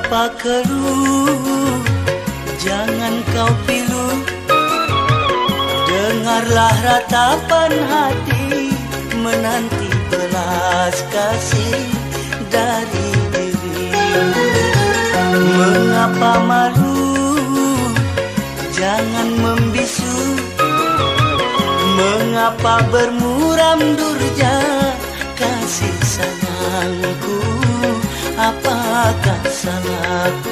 Mengapa keluh, jangan kau pilu. Dengarlah ratapan hati, menanti belas kasih dari dirimu. Mengapa malu, jangan membisu. Mengapa bermuram durja kasih sayangku, apakah salahku?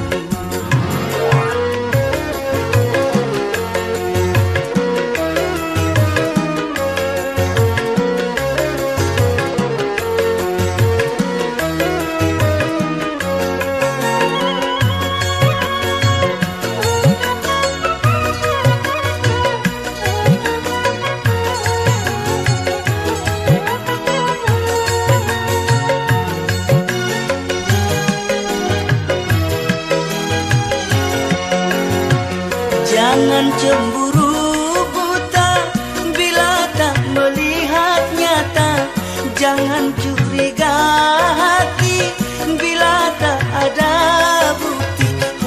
Jangan cemburu buta bila tak melihat nyata. Jangan curiga hati bila tak ada bukti.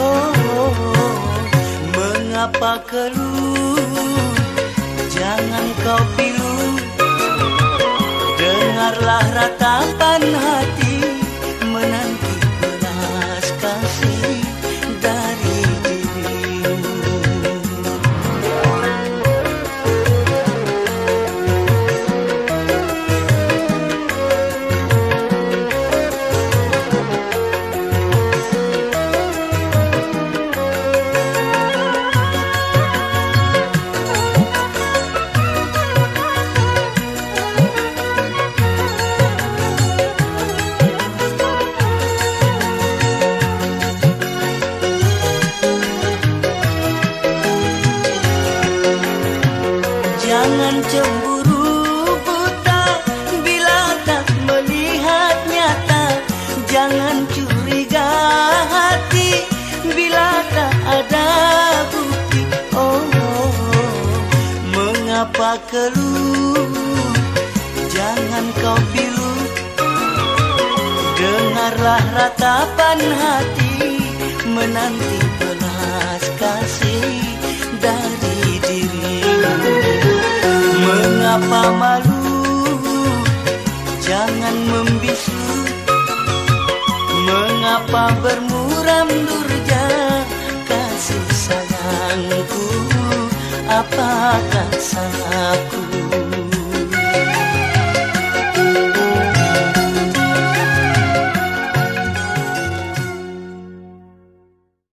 Mengapa keluh, jangan kau pilu. Dengarlah ratapan hati, menanti belas kasih dari dirimu. Jangan cemburu buta bila tak melihat nyata. Jangan curiga hati bila tak ada bukti. Mengapa keluh, jangan kau pilu. Dengarlah ratapan hati, menanti belas kasih dari dirimu. Mengapa malu, jangan membisu. Mengapa bermuram durja kasih sayangku, apakah salah?